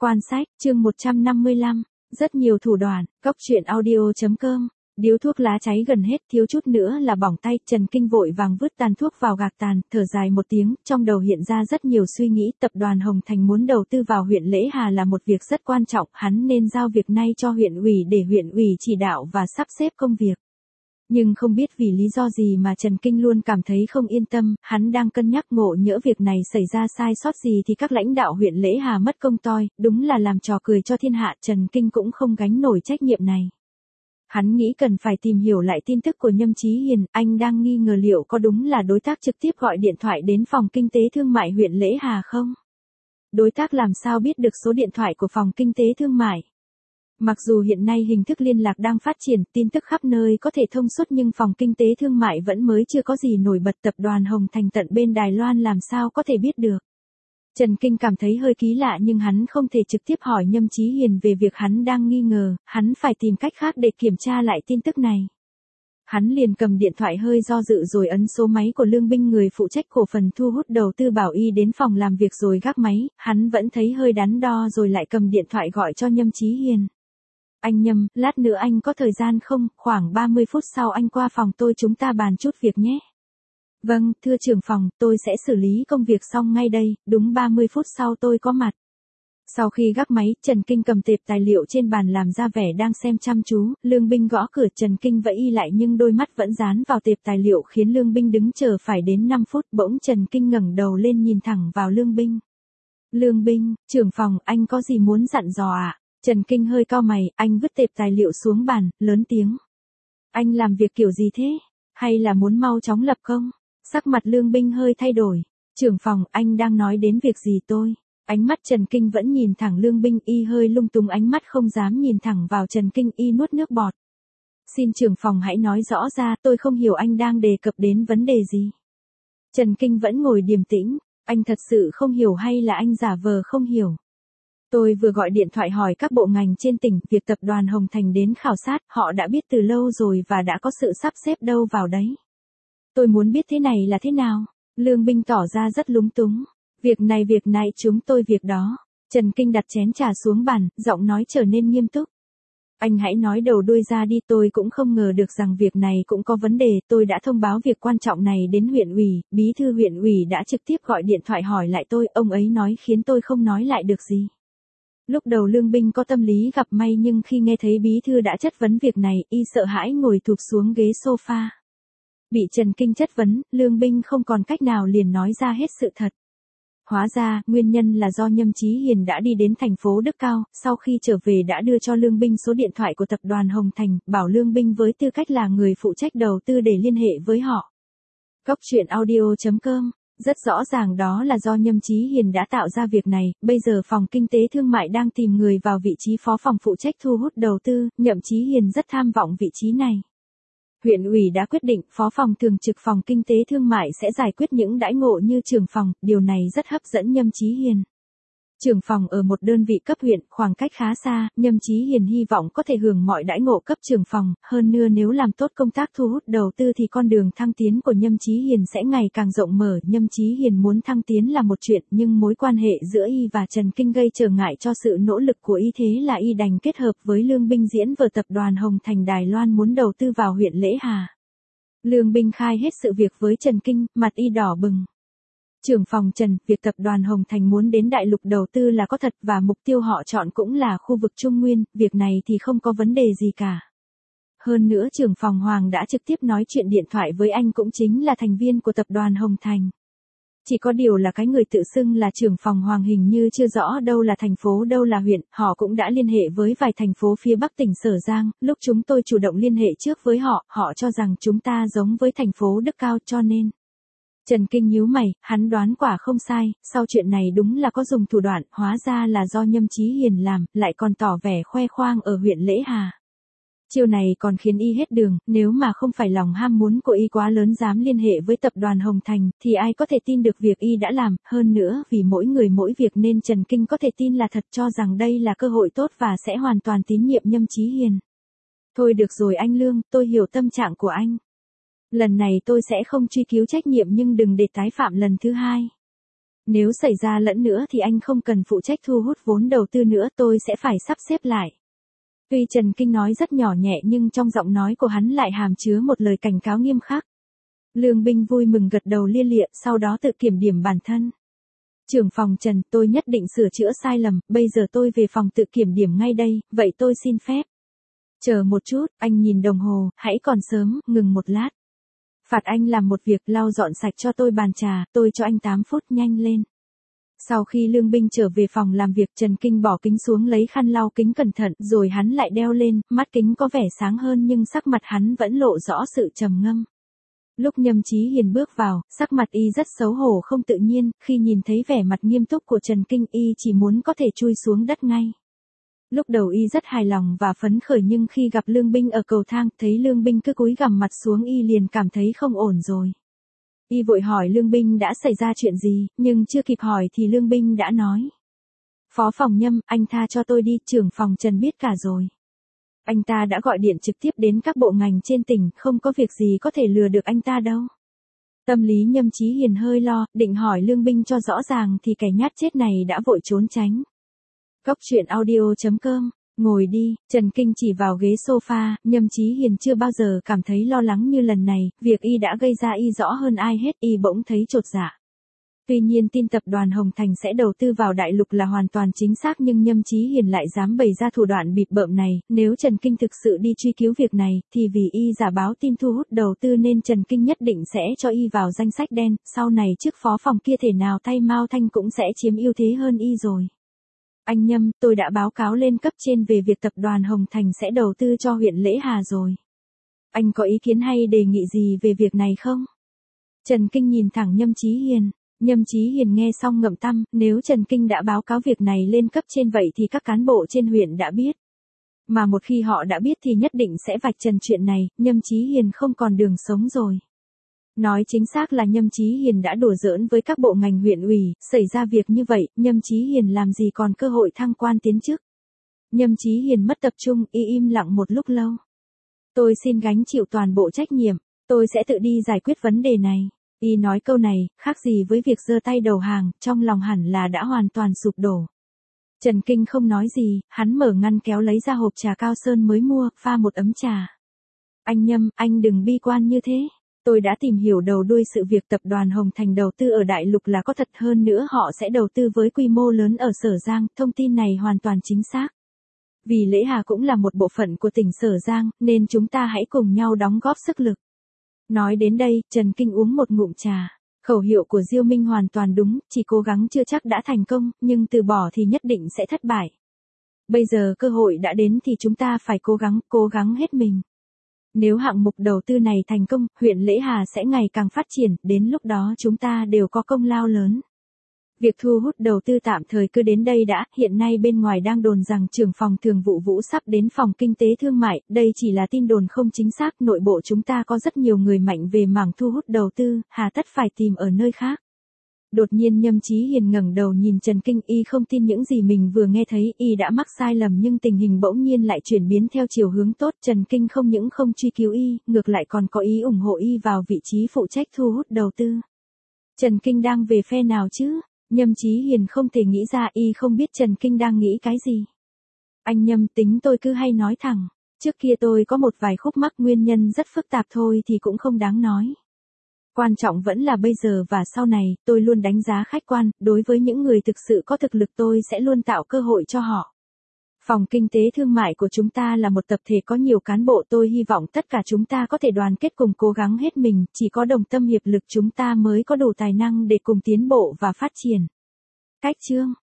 Quan sách, chương 155, rất nhiều thủ đoạn, Cốc truyện audio.com. Điếu thuốc lá cháy gần hết, thiếu chút nữa là bỏng tay, Trần Kinh vội vàng vứt tàn thuốc vào gạt tàn, thở dài một tiếng, trong đầu hiện ra rất nhiều suy nghĩ, tập đoàn Hồng Thành muốn đầu tư vào huyện Lễ Hà là một việc rất quan trọng, hắn nên giao việc này cho huyện ủy để huyện ủy chỉ đạo và sắp xếp công việc. Nhưng không biết vì lý do gì mà Trần Kinh luôn cảm thấy không yên tâm, hắn đang cân nhắc ngộ nhỡ việc này xảy ra sai sót gì thì các lãnh đạo huyện Lễ Hà mất công toi, đúng là làm trò cười cho thiên hạ, Trần Kinh cũng không gánh nổi trách nhiệm này. Hắn nghĩ cần phải tìm hiểu lại tin tức của Nhâm Chí Hiền, anh đang nghi ngờ liệu có đúng là đối tác trực tiếp gọi điện thoại đến phòng kinh tế thương mại huyện Lễ Hà không? Đối tác làm sao biết được số điện thoại của phòng kinh tế thương mại? Mặc dù hiện nay hình thức liên lạc đang phát triển, tin tức khắp nơi có thể thông suốt nhưng phòng kinh tế thương mại vẫn mới chưa có gì nổi bật, tập đoàn Hồng Thành tận bên Đài Loan làm sao có thể biết được. Trần Kinh cảm thấy hơi kỳ lạ nhưng hắn không thể trực tiếp hỏi Nhâm Chí Hiền về việc hắn đang nghi ngờ, hắn phải tìm cách khác để kiểm tra lại tin tức này. Hắn liền cầm điện thoại hơi do dự rồi ấn số máy của Lương Binh, người phụ trách cổ phần thu hút đầu tư Bảo Y, đến phòng làm việc rồi gác máy, hắn vẫn thấy hơi đắn đo rồi lại cầm điện thoại gọi cho Nhâm Chí Hiền. Anh Nhâm, lát nữa anh có thời gian không, khoảng 30 phút sau anh qua phòng tôi chúng ta bàn chút việc nhé. Vâng, thưa trưởng phòng, tôi sẽ xử lý công việc xong ngay đây, đúng 30 phút sau tôi có mặt. Sau khi gác máy, Trần Kinh cầm tệp tài liệu trên bàn làm ra vẻ đang xem chăm chú, Lương Binh gõ cửa, Trần Kinh vẫy y lại nhưng đôi mắt vẫn dán vào tệp tài liệu khiến Lương Binh đứng chờ phải đến 5 phút, bỗng Trần Kinh ngẩng đầu lên nhìn thẳng vào Lương Binh. Lương Binh, trưởng phòng, anh có gì muốn dặn dò ạ? Trần Kinh hơi cau mày, anh vứt tệp tài liệu xuống bàn, lớn tiếng. Anh làm việc kiểu gì thế? Hay là muốn mau chóng lập công? Sắc mặt Lương Binh hơi thay đổi. Trưởng phòng, anh đang nói đến việc gì tôi? Ánh mắt Trần Kinh vẫn nhìn thẳng Lương Binh, y hơi lung tung ánh mắt không dám nhìn thẳng vào Trần Kinh, y nuốt nước bọt. Xin trưởng phòng hãy nói rõ ra, tôi không hiểu anh đang đề cập đến vấn đề gì. Trần Kinh vẫn ngồi điềm tĩnh, anh thật sự không hiểu hay là anh giả vờ không hiểu? Tôi vừa gọi điện thoại hỏi các bộ ngành trên tỉnh, việc tập đoàn Hồng Thành đến khảo sát, họ đã biết từ lâu rồi và đã có sự sắp xếp đâu vào đấy. Tôi muốn biết thế này là thế nào? Lương Binh tỏ ra rất lúng túng. Việc này chúng tôi việc đó. Trần Kinh đặt chén trà xuống bàn, giọng nói trở nên nghiêm túc. Anh hãy nói đầu đuôi ra đi, tôi cũng không ngờ được rằng việc này cũng có vấn đề, tôi đã thông báo việc quan trọng này đến huyện ủy, bí thư huyện ủy đã trực tiếp gọi điện thoại hỏi lại tôi, ông ấy nói khiến tôi không nói lại được gì. Lúc đầu Lương Binh có tâm lý gặp may nhưng khi nghe thấy bí thư đã chất vấn việc này, y sợ hãi ngồi thụp xuống ghế sofa. Bị Trần Kinh chất vấn, Lương Binh không còn cách nào liền nói ra hết sự thật. Hóa ra, nguyên nhân là do Nhâm Chí Hiền đã đi đến thành phố Đức Cao, sau khi trở về đã đưa cho Lương Binh số điện thoại của tập đoàn Hồng Thành, bảo Lương Binh với tư cách là người phụ trách đầu tư để liên hệ với họ. Cốc truyện audio.com. Rất rõ ràng đó là do Nhâm Chí Hiền đã tạo ra việc này, bây giờ phòng kinh tế thương mại đang tìm người vào vị trí phó phòng phụ trách thu hút đầu tư, Nhâm Chí Hiền rất tham vọng vị trí này. Huyện ủy đã quyết định phó phòng thường trực phòng kinh tế thương mại sẽ giải quyết những đãi ngộ như trưởng phòng, điều này rất hấp dẫn Nhâm Chí Hiền. Trưởng phòng ở một đơn vị cấp huyện, khoảng cách khá xa, Nhâm Chí Hiền hy vọng có thể hưởng mọi đãi ngộ cấp trưởng phòng, hơn nữa nếu làm tốt công tác thu hút đầu tư thì con đường thăng tiến của Nhâm Chí Hiền sẽ ngày càng rộng mở. Nhâm Chí Hiền muốn thăng tiến là một chuyện, nhưng mối quan hệ giữa y và Trần Kinh gây trở ngại cho sự nỗ lực của y, thế là y đành kết hợp với Lương Binh diễn vở tập đoàn Hồng Thành Đài Loan muốn đầu tư vào huyện Lễ Hà. Lương Binh khai hết sự việc với Trần Kinh, mặt y đỏ bừng. Trưởng phòng Trần, việc tập đoàn Hồng Thành muốn đến đại lục đầu tư là có thật và mục tiêu họ chọn cũng là khu vực Trung Nguyên, việc này thì không có vấn đề gì cả. Hơn nữa trưởng phòng Hoàng đã trực tiếp nói chuyện điện thoại với anh cũng chính là thành viên của tập đoàn Hồng Thành. Chỉ có điều là cái người tự xưng là trưởng phòng Hoàng hình như chưa rõ đâu là thành phố đâu là huyện, họ cũng đã liên hệ với vài thành phố phía Bắc tỉnh Sở Giang, lúc chúng tôi chủ động liên hệ trước với họ, họ cho rằng chúng ta giống với thành phố Đức Cao cho nên. Trần Kinh nhíu mày, hắn đoán quả không sai, sau chuyện này đúng là có dùng thủ đoạn, hóa ra là do Nhâm Chí Hiền làm, lại còn tỏ vẻ khoe khoang ở huyện Lễ Hà. Chiêu này còn khiến y hết đường, nếu mà không phải lòng ham muốn của y quá lớn dám liên hệ với tập đoàn Hồng Thành, thì ai có thể tin được việc y đã làm, hơn nữa vì mỗi người mỗi việc nên Trần Kinh có thể tin là thật, cho rằng đây là cơ hội tốt và sẽ hoàn toàn tín nhiệm Nhâm Chí Hiền. Thôi được rồi anh Lương, tôi hiểu tâm trạng của anh. Lần này tôi sẽ không truy cứu trách nhiệm nhưng đừng để tái phạm lần thứ hai. Nếu xảy ra lẫn nữa thì anh không cần phụ trách thu hút vốn đầu tư nữa, tôi sẽ phải sắp xếp lại. Tuy Trần Kinh nói rất nhỏ nhẹ nhưng trong giọng nói của hắn lại hàm chứa một lời cảnh cáo nghiêm khắc. Lương Binh vui mừng gật đầu lia lịa, sau đó tự kiểm điểm bản thân. Trưởng phòng Trần, tôi nhất định sửa chữa sai lầm, bây giờ tôi về phòng tự kiểm điểm ngay đây, vậy tôi xin phép. Chờ một chút, anh nhìn đồng hồ, hãy còn sớm, ngừng một lát. Phạt anh làm một việc, lau dọn sạch cho tôi bàn trà, tôi cho anh 8 phút, nhanh lên. Sau khi Lương Binh trở về phòng làm việc, Trần Kinh bỏ kính xuống lấy khăn lau kính cẩn thận, rồi hắn lại đeo lên, mắt kính có vẻ sáng hơn nhưng sắc mặt hắn vẫn lộ rõ sự trầm ngâm. Lúc Nhâm Chí Hiền bước vào, sắc mặt y rất xấu hổ không tự nhiên, khi nhìn thấy vẻ mặt nghiêm túc của Trần Kinh y chỉ muốn có thể chui xuống đất ngay. Lúc đầu y rất hài lòng và phấn khởi nhưng khi gặp Lương Binh ở cầu thang, thấy Lương Binh cứ cúi gằm mặt xuống y liền cảm thấy không ổn rồi. Y vội hỏi Lương Binh đã xảy ra chuyện gì, nhưng chưa kịp hỏi thì Lương Binh đã nói. Phó phòng Nhâm, anh tha cho tôi đi, trưởng phòng Trần biết cả rồi. Anh ta đã gọi điện trực tiếp đến các bộ ngành trên tỉnh, không có việc gì có thể lừa được anh ta đâu. Tâm lý Nhâm Chí Hiền hơi lo, định hỏi Lương Binh cho rõ ràng thì kẻ nhát chết này đã vội trốn tránh. Góc truyện audio.com, ngồi đi, Trần Kinh chỉ vào ghế sofa, Nhâm Chí Hiền chưa bao giờ cảm thấy lo lắng như lần này, việc y đã gây ra y rõ hơn ai hết, y bỗng thấy chột dạ. Tuy nhiên tin tập đoàn Hồng Thành sẽ đầu tư vào đại lục là hoàn toàn chính xác nhưng Nhâm Chí Hiền lại dám bày ra thủ đoạn bịp bợm này, nếu Trần Kinh thực sự đi truy cứu việc này, thì vì y giả báo tin thu hút đầu tư nên Trần Kinh nhất định sẽ cho y vào danh sách đen, sau này chức phó phòng kia thể nào thay Mao Thanh cũng sẽ chiếm ưu thế hơn y rồi. Anh Nhâm, tôi đã báo cáo lên cấp trên về việc tập đoàn Hồng Thành sẽ đầu tư cho huyện Lễ Hà rồi. Anh có ý kiến hay đề nghị gì về việc này không? Trần Kinh nhìn thẳng Nhâm Chí Hiền. Nhâm Chí Hiền nghe xong ngậm tăm, nếu Trần Kinh đã báo cáo việc này lên cấp trên vậy thì các cán bộ trên huyện đã biết. Mà một khi họ đã biết thì nhất định sẽ vạch trần chuyện này, Nhâm Chí Hiền không còn đường sống rồi. Nói chính xác là Nhâm Chí Hiền đã đùa giỡn với các bộ ngành huyện ủy, xảy ra việc như vậy, Nhâm Chí Hiền làm gì còn cơ hội thăng quan tiến chức. Nhâm Chí Hiền mất tập trung, im lặng một lúc lâu. Tôi xin gánh chịu toàn bộ trách nhiệm, tôi sẽ tự đi giải quyết vấn đề này. Y nói câu này, khác gì với việc giơ tay đầu hàng, trong lòng hẳn là đã hoàn toàn sụp đổ. Trần Kinh không nói gì, hắn mở ngăn kéo lấy ra hộp trà Cao Sơn mới mua, pha một ấm trà. Anh Nhâm, anh đừng bi quan như thế. Tôi đã tìm hiểu đầu đuôi sự việc tập đoàn Hồng Thành đầu tư ở đại lục là có thật, hơn nữa họ sẽ đầu tư với quy mô lớn ở Sở Giang, thông tin này hoàn toàn chính xác. Vì Lễ Hà cũng là một bộ phận của tỉnh Sở Giang, nên chúng ta hãy cùng nhau đóng góp sức lực. Nói đến đây, Trần Kinh uống một ngụm trà. Khẩu hiệu của Diêu Minh hoàn toàn đúng, chỉ cố gắng chưa chắc đã thành công, nhưng từ bỏ thì nhất định sẽ thất bại. Bây giờ cơ hội đã đến thì chúng ta phải cố gắng hết mình. Nếu hạng mục đầu tư này thành công, huyện Lễ Hà sẽ ngày càng phát triển, đến lúc đó chúng ta đều có công lao lớn. Việc thu hút đầu tư tạm thời cứ đến đây đã, hiện nay bên ngoài đang đồn rằng trưởng phòng thường vụ Vũ sắp đến phòng kinh tế thương mại, đây chỉ là tin đồn không chính xác, nội bộ chúng ta có rất nhiều người mạnh về mảng thu hút đầu tư, hà tất phải tìm ở nơi khác. Đột nhiên Nhâm Chí Hiền ngẩng đầu nhìn Trần Kinh, y không tin những gì mình vừa nghe thấy, y đã mắc sai lầm nhưng tình hình bỗng nhiên lại chuyển biến theo chiều hướng tốt, Trần Kinh không những không truy cứu y, ngược lại còn có ý ủng hộ y vào vị trí phụ trách thu hút đầu tư. Trần Kinh đang về phe nào chứ? Nhâm Chí Hiền không thể nghĩ ra, y không biết Trần Kinh đang nghĩ cái gì. Anh Nhâm, tính tôi cứ hay nói thẳng, trước kia tôi có một vài khúc mắc, nguyên nhân rất phức tạp thôi thì cũng không đáng nói. Quan trọng vẫn là bây giờ và sau này, tôi luôn đánh giá khách quan, đối với những người thực sự có thực lực tôi sẽ luôn tạo cơ hội cho họ. Phòng kinh tế thương mại của chúng ta là một tập thể có nhiều cán bộ, tôi hy vọng tất cả chúng ta có thể đoàn kết cùng cố gắng hết mình, chỉ có đồng tâm hiệp lực chúng ta mới có đủ tài năng để cùng tiến bộ và phát triển. Cách chương